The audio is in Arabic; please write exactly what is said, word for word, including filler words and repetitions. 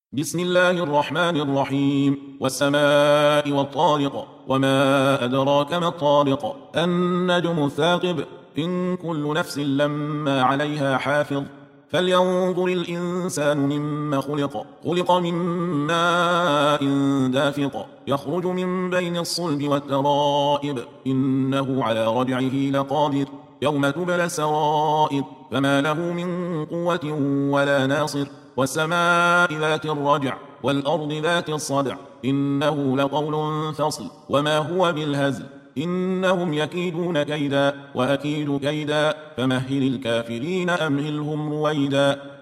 بسم الله الرحمن الرحيم والسماء والطارق وما أدراك ما الطارق النجم الثاقب إن كل نفس لما عليها حافظ فلينظر الإنسان مما خلق خلق من ماء دافق يخرج من بين الصلب والترائب إنه على رجعه لقادر يوم تبلى السرائر فما له من قوة ولا ناصر والسماء ذات الرجع والأرض ذات الصدع إنه لقول فصل وما هو بالهزل إنهم يكيدون كيدا وأكيد كيدا فمهل الكافرين أمهلهم رويدا.